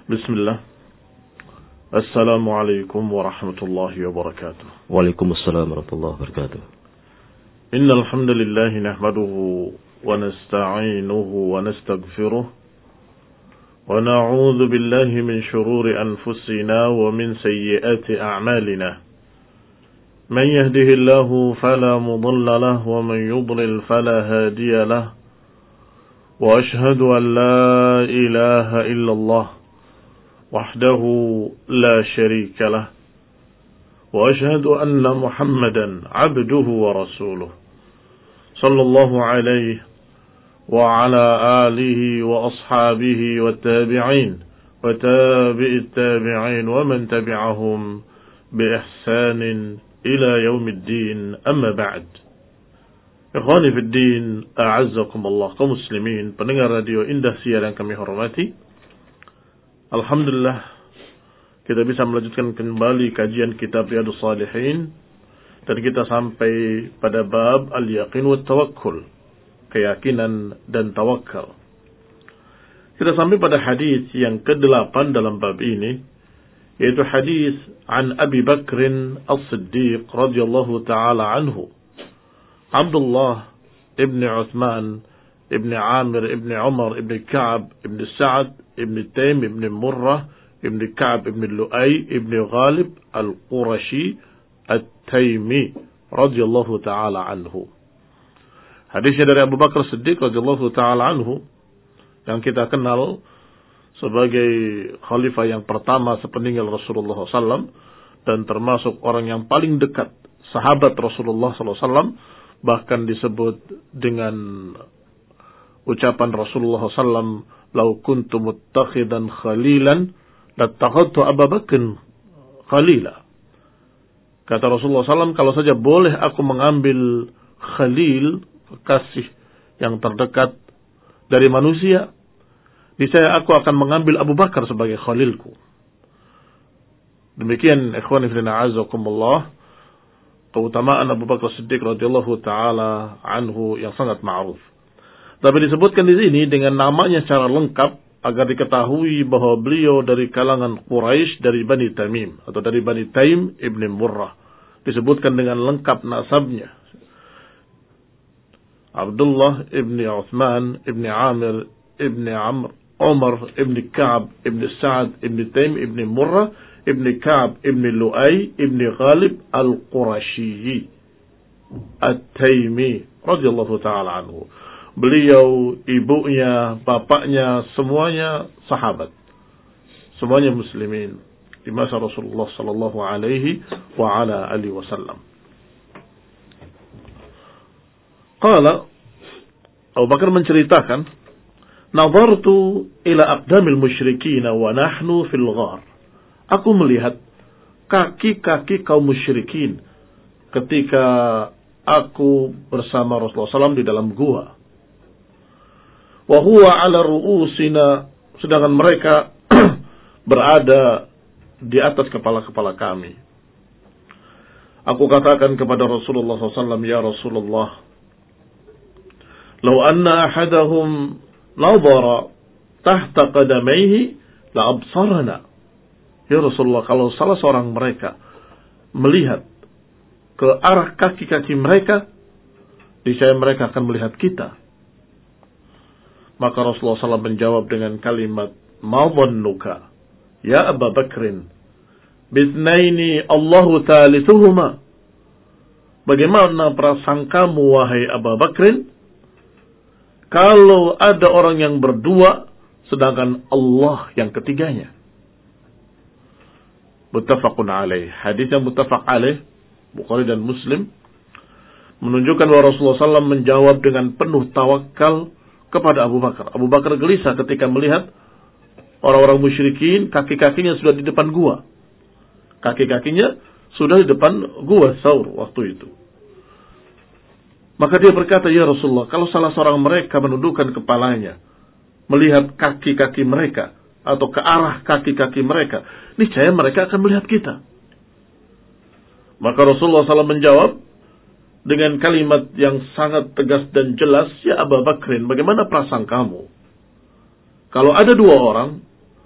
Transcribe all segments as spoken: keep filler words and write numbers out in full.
Bismillah. Assalamualaikum warahmatullahi wabarakatuh. Waalaikumsalam warahmatullahi wabarakatuh. Innal hamdalillah nahmaduhu wa nasta'inuhu wa nastaghfiruh wa na'udzu billahi min shururi anfusina wa min sayyiati a'malina. Man yahdihillahu fala mudilla lahu wa man yudlil fala hadiya lahu. Wa ashhadu an la ilaha illallah وحده لا شريك له وأشهد أن محمدا عبده ورسوله صلى الله عليه وعلى آله وأصحابه والتابعين وتابع التابعين ومن تبعهم بإحسان إلى يوم الدين أما بعد. Ikhwani fi din, a'azzakum Allah, kaum muslimin, pendengar radio Indah Siar yang kami hormati. Alhamdulillah kita bisa melanjutkan kembali kajian kitab Riyadhus Shalihin dan kita sampai pada bab al-yaqin wa tawakkul, keyakinan dan tawakal. Kita sampai pada hadis yang kedelapan dalam bab ini, yaitu hadis an Abi Bakr As-Siddiq radhiyallahu taala anhu. Abdullah ibn Uthman ibn Amir ibn Umar ibn Ka'ab ibn Sa'ad ibn Taim ibn Murrah ibn Ka'ab ibn Lu'ay ibn Ghalib al-Qurashi at-Taimi radhiyallahu ta'ala anhu. Hadisnya dari Abu Bakar Siddiq radhiyallahu ta'ala anhu, yang kita kenal sebagai khalifah yang pertama sepeninggal Rasulullah sallallahu alaihi wasallam dan termasuk orang yang paling dekat sahabat Rasulullah sallallahu alaihi wasallam, bahkan disebut dengan ucapan Rasulullah sallallahu alaihi wasallam, "Lau kuntu muttakhidan khalilan lattakhadtu Abu Bakr khalila." Kata Rasulullah sallallahu alaihi wasallam, kalau saja boleh aku mengambil khalil, kekasih yang terdekat dari manusia, niscaya aku akan mengambil Abu Bakar sebagai khalilku. Demikian ikhwani fillah a'azzakumullah, keutamaan Abu Bakar Siddiq radhiyallahu taala anhu yang sangat ma'ruf. Tapi disebutkan di sini dengan namanya secara lengkap agar diketahui bahwa beliau dari kalangan Quraisy, dari Bani Tamim atau dari Bani Taim ibn Murrah. Disebutkan dengan lengkap nasabnya. Abdullah ibn Uthman ibn Amir ibn Amr Umar ibn Ka'ab ibn Sa'ad ibn Taim ibn Murrah ibn Ka'ab ibn Lu'ay ibn Ghalib al-Qurashi at-Taimi radhiyallahu ta'ala anhu. Beliau, ibunya, bapaknya, semuanya sahabat. Semuanya muslimin di masa Rasulullah sallallahu alaihi wa ala alihi wasallam. Qala, Abu Bakar menceritakan, "Nadhartu ila aqdamil musyrikin wa nahnu fil ghar." Aku melihat kaki-kaki kaum musyrikin ketika aku bersama Rasulullah sallallahu alaihi wasallam di dalam gua. Wa huwa ala ru'usina, sedangkan mereka berada di atas kepala-kepala kami. Aku katakan kepada Rasulullah sallallahu alaihi wasallam, "Ya Rasulullah, law anna ahadahum nadhara tahta qadamayhi la absarana." Ya Rasulullah, kalau salah seorang mereka melihat ke arah kaki-kaki mereka, niscaya mereka akan melihat kita. Maka Rasulullah sallallahu alaihi wasallam menjawab dengan kalimat, "Ma dhannuka ya Abu Bakrin bitsnaini Allahu thalithuhuma." Bagaimana prasangkamu wahai Abu Bakrin kalau ada orang yang berdua sedangkan Allah yang ketiganya? Muttafaqun alaih. Hadis yang muttafaq alaih, Bukhari dan Muslim, menunjukkan bahwa Rasulullah sallallahu alaihi wasallam menjawab dengan penuh tawakal kepada Abu Bakar. Abu Bakar gelisah ketika melihat orang-orang musyrikin kaki-kakinya sudah di depan gua. Kaki-kakinya sudah di depan gua Saur waktu itu. Maka dia berkata, "Ya Rasulullah, kalau salah seorang mereka menundukkan kepalanya, melihat kaki-kaki mereka atau ke arah kaki-kaki mereka, niscaya mereka akan melihat kita." Maka Rasulullah sallallahu alaihi wasallam menjawab dengan kalimat yang sangat tegas dan jelas, "Ya Abu Bakrin, bagaimana perasaan kamu? Kalau ada dua orang,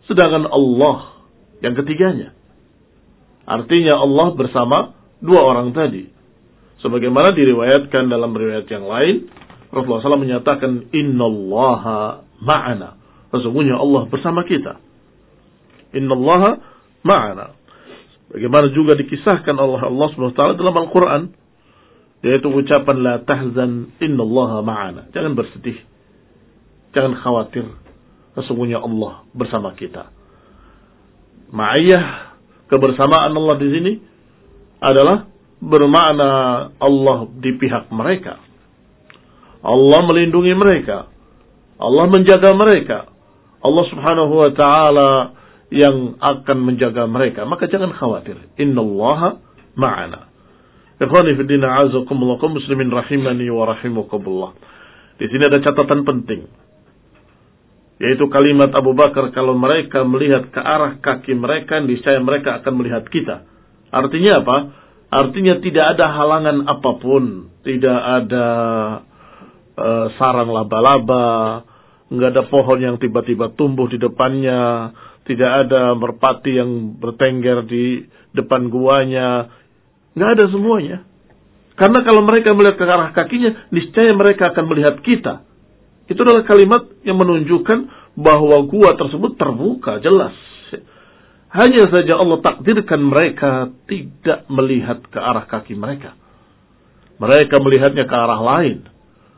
sedangkan Allah yang ketiganya. Artinya Allah bersama dua orang tadi. Sebagaimana diriwayatkan dalam riwayat yang lain, Rasulullah shallallahu alaihi wasallam menyatakan, Innallaha ma'ana. Sesungguhnya Allah bersama kita. Innallaha ma'ana. Bagaimana juga dikisahkan oleh Allah subhanahu wa taala dalam Al-Quran, yaitu ucapan la tahzan innallaha ma'ana. Jangan bersedih, jangan khawatir, sesungguhnya Allah bersama kita. Ma'iyah, kebersamaan Allah di sini adalah bermakna Allah di pihak mereka. Allah melindungi mereka, Allah menjaga mereka, Allah subhanahu wa ta'ala yang akan menjaga mereka. Maka jangan khawatir. Innallaha ma'ana. Ikhwani fi din, a'azakumullah, kaum muslimin rahimani wa rahimakumullah. Di sini ada catatan penting, yaitu kalimat Abu Bakar, kalau mereka melihat ke arah kaki mereka, niscaya mereka akan melihat kita. Artinya apa? Artinya tidak ada halangan apapun, tidak ada uh, sarang laba-laba, nggak ada pohon yang tiba-tiba tumbuh di depannya, tidak ada merpati yang bertengger di depan guanya, nggak ada semuanya. Karena kalau mereka melihat ke arah kakinya, niscaya mereka akan melihat kita. Itu adalah kalimat yang menunjukkan bahwa gua tersebut terbuka, jelas. Hanya saja Allah takdirkan mereka tidak melihat ke arah kaki mereka. Mereka melihatnya ke arah lain.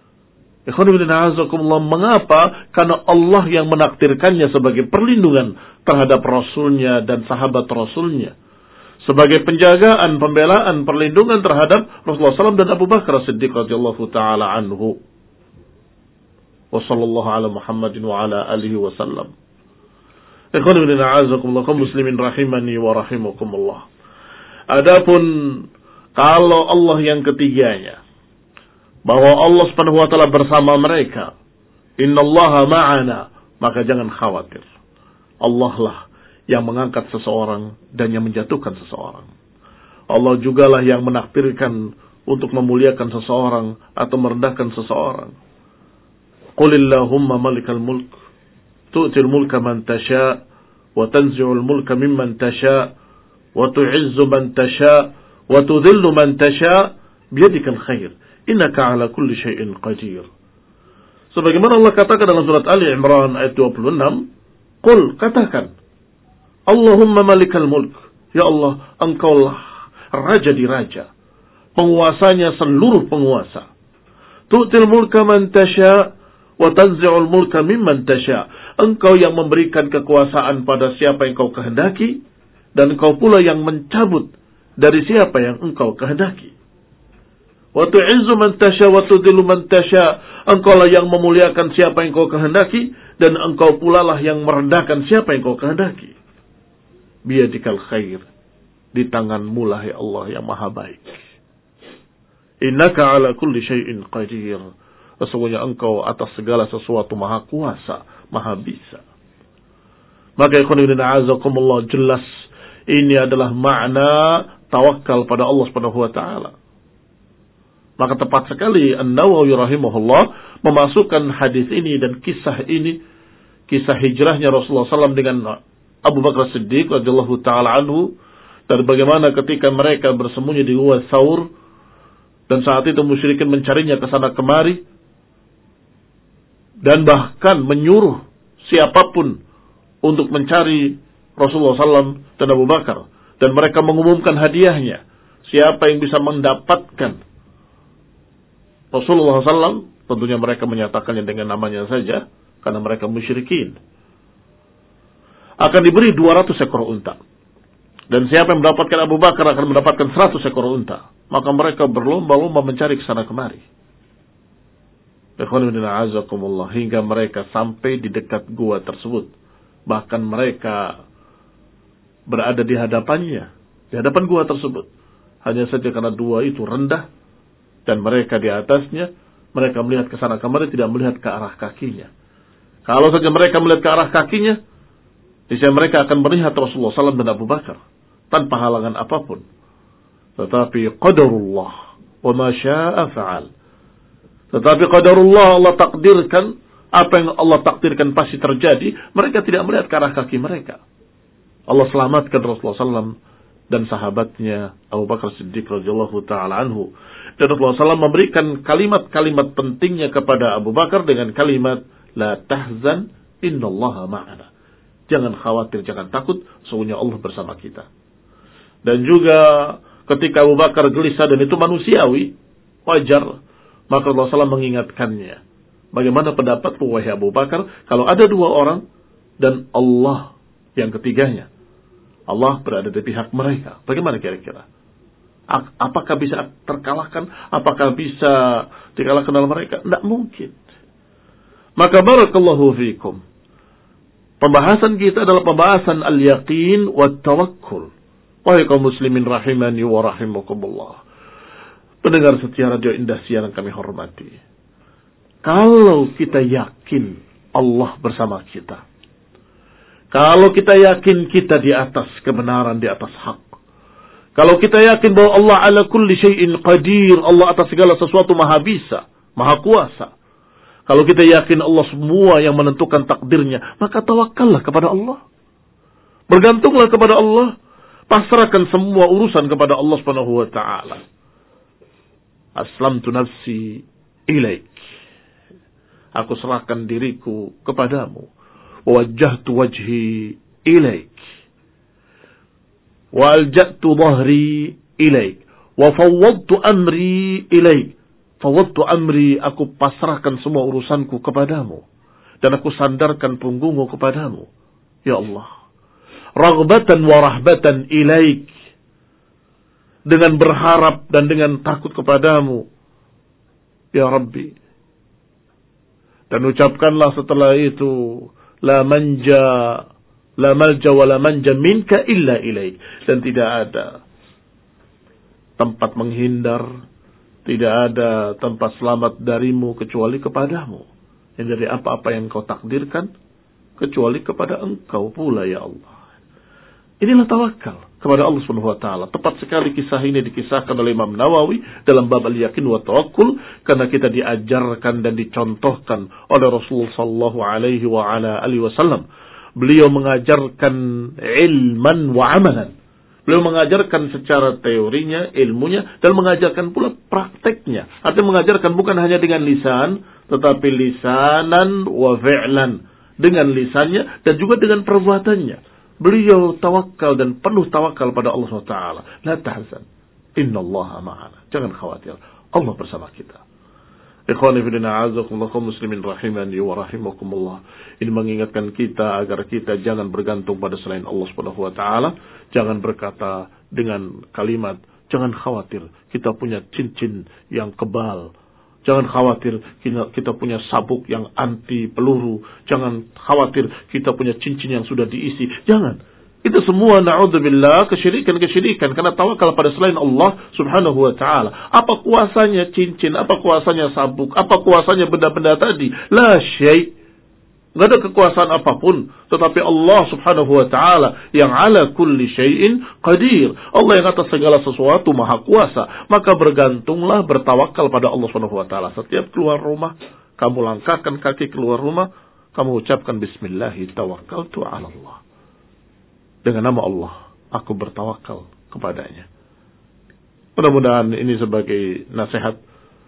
Mengapa? Karena Allah yang menakdirkannya sebagai perlindungan terhadap Rasulnya dan sahabat Rasulnya. Sebagai penjagaan, pembelaan, perlindungan terhadap Rasulullah shallallahu alaihi wasallam dan Abu Bakar Siddiq radhiyallahu ta'ala anhu. Wa sallallahu ala Muhammadin wa ala alihi wa sallam. Ikhwanuddin a'azakumullah, kaum muslimin rahimani wa rahimakumullah. Adapun kalau Allah yang ketiganya, bahwa Allah subhanahu wa ta'ala bersama mereka, innallaha ma'ana, maka jangan khawatir. Allah lah yang mengangkat seseorang dan yang menjatuhkan seseorang. Allah jugalah yang menakdirkan untuk memuliakan seseorang atau merendahkan seseorang. Qulillahumma malikal mulk, tu'til mulka man tasha, wa tanzi'ul mulka mimman tasha, wa tu'izzu man tasha, wa tudhillu man tasha, biyadikal khair. Innaka ala kulli syai'in qadir. Sebagaimana Allah katakan dalam surat Ali Imran ayat dua puluh enam, Qul, katakan, Allahumma malikal mulk, ya Allah, engkaulah raja di raja, penguasanya seluruh penguasa. Tu'til mulka man tasha, wa tanzi'ul mulka mimman tasha. Engkau yang memberikan kekuasaan pada siapa yang engkau kehendaki, dan engkau pula yang mencabut dari siapa yang engkau kehendaki. Wa tu'izzu man tasha wa tudhillu man tasha. Engkau lah yang memuliakan siapa yang kau kehendaki, dan engkau pula lah yang merendahkan siapa yang kau kehendaki. Biyadikal khair, di tanganmu lah ya Allah yang maha baik. Innaka ala kulli syai'in qadir. Sesungguhnya engkau atas segala sesuatu maha kuasa, maha bisa. Maka ikhwan fillah a'azakumullah, jelas ini adalah makna tawakal pada Allah Subhanahu wa taala. Maka tepat sekali An-Nawawi rahimahullah memasukkan hadis ini dan kisah ini, kisah hijrahnya Rasulullah shallallahu alaihi wasallam dengan Abu Bakar Siddiq radhiyallahu ta'ala anhu, dan bagaimana ketika mereka bersembunyi di Gua Tsaur, dan saat itu musyrikin mencarinya ke sana kemari, dan bahkan menyuruh siapapun untuk mencari Rasulullah shallallahu alaihi wasallam dan Abu Bakar, dan mereka mengumumkan hadiahnya, siapa yang bisa mendapatkan Rasulullah shallallahu alaihi wasallam, tentunya mereka menyatakannya dengan namanya saja, karena mereka musyrikin, akan diberi dua ratus ekor unta. Dan siapa yang mendapatkan Abu Bakar akan mendapatkan seratus ekor unta. Maka mereka berlomba-lomba mencari ke sana kemari. Hingga mereka sampai di dekat gua tersebut. Bahkan mereka berada di hadapannya, di hadapan gua tersebut. Hanya saja karena dua itu rendah, dan mereka di atasnya, mereka melihat ke sana kemari, tidak melihat ke arah kakinya. Kalau saja mereka melihat ke arah kakinya, niscaya mereka akan melihat Rasulullah shallallahu alaihi wasallam dan Abu Bakar tanpa halangan apapun. Tetapi qadarullah wa ma syaa fa'al. Tetapi qadarullah, Allah takdirkan Apa yang Allah takdirkan pasti terjadi. Mereka tidak melihat ke arah kaki mereka. Allah selamatkan Rasulullah shallallahu alaihi wasallam dan sahabatnya Abu Bakar Siddiq radhiyallahu ta'ala anhu. Dan Rasulullah shallallahu alaihi wasallam memberikan kalimat-kalimat pentingnya kepada Abu Bakar dengan kalimat, La tahzan innallaha ma'ana. Jangan khawatir, jangan takut, sesungguhnya Allah bersama kita. Dan juga ketika Abu Bakar gelisah, dan itu manusiawi, wajar, maka Rasulullah shallallahu alaihi wasallam mengingatkannya. Bagaimana pendapatmu wahai Abu Bakar, kalau ada dua orang dan Allah yang ketiganya, Allah berada di pihak mereka, bagaimana kira-kira? Apakah bisa terkalahkan? Apakah bisa dikalahkan oleh mereka? Tidak mungkin. Maka barakallahu fikum. Pembahasan kita adalah pembahasan al-yaqin wa tawakkul. Wahai kaum muslimin rahimani wa rahimakumullah. Pendengar setia Radio Indah Siang yang kami hormati. Kalau kita yakin Allah bersama kita. Kalau kita yakin kita di atas kebenaran, di atas hak. Kalau kita yakin bahwa Allah ala kulli syai'in qadir, Allah atas segala sesuatu maha bisa, maha kuasa. Kalau kita yakin Allah semua yang menentukan takdirnya, maka tawakallah kepada Allah. Bergantunglah kepada Allah. Pasrahkan semua urusan kepada Allah Subhanahu wa taala. Aslamtu nafsi ilaik. Aku serahkan diriku kepadamu. Wajjahtu wajhi ilaik. Wa alja'tu dhahri ilaik. Wa fawwadtu amri ilaik. Fawwadtu amri, aku pasrahkan semua urusanku kepadamu. Dan aku sandarkan punggungku kepadamu. Ya Allah. Raghbatan wa rahbatan ilaik. Dengan berharap dan dengan takut kepadamu. Ya Rabbi. Dan ucapkanlah setelah itu, La manja, la malja wa la manja minka illa ilaik. Dan tidak ada tempat menghindar, tidak ada tempat selamat darimu kecuali kepadamu. Yang dari apa-apa yang kau takdirkan, kecuali kepada engkau pula ya Allah. Inilah tawakal kepada Allah Subhanahu wa taala. Tepat sekali kisah ini dikisahkan oleh Imam Nawawi dalam bab al-yaqin wa tawakkul, karena kita diajarkan dan dicontohkan oleh Rasulullah sallallahu alaihi wa ala alihi wasallam. Beliau mengajarkan ilman wa amalan. Beliau mengajarkan secara teorinya, ilmunya, dan mengajarkan pula prakteknya. Artinya mengajarkan bukan hanya dengan lisan, tetapi lisanan wa fi'lan. Dengan lisannya dan juga dengan perbuatannya. Beliau tawakal dan penuh tawakal pada Allah subhanahu wa taala. La tahzan, innallaha ma'ana. Jangan khawatir, Allah bersama kita. Ikhwani fillah, a'azakumullah kaum muslimin rahimani wa rahimakumullah. Ini mengingatkan kita agar kita jangan bergantung pada selain Allah subhanahu wa taala. Jangan berkata dengan kalimat, jangan khawatir, kita punya cincin yang kebal. Jangan khawatir kita punya sabuk yang anti peluru. Jangan khawatir kita punya cincin yang sudah diisi. Jangan. Itu semua na'udzubillah kesyirikan-kesyirikan. Karena tawakal pada selain Allah subhanahu wa ta'ala. Apa kuasanya cincin? Apa kuasanya sabuk? Apa kuasanya benda-benda tadi? La syai'. Tidak ada kekuasaan apapun. Tetapi Allah subhanahu wa ta'ala yang ala kulli syai'in qadir. Allah yang atas segala sesuatu maha kuasa. Maka bergantunglah, bertawakal pada Allah subhanahu wa ta'ala. Setiap keluar rumah, kamu langkahkan kaki keluar rumah, kamu ucapkan bismillahi tawakkaltu ala Allah. Dengan nama Allah, aku bertawakal kepadanya. Mudah-mudahan ini sebagai nasihat,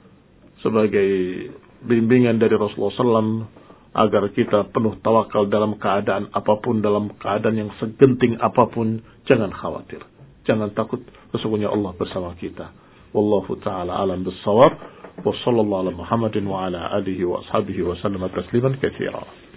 sebagai bimbingan dari Rasulullah sallallahu alaihi wasallam, agar kita penuh tawakal dalam keadaan apapun, dalam keadaan yang segenting apapun. Jangan khawatir, jangan takut, sesungguhnya Allah bersama kita. Wallahu ta'ala alam bis-shawab. Wa sallallahu ala Muhammadin wa ala alihi wa ashabihi wa sallam tasliman katsira.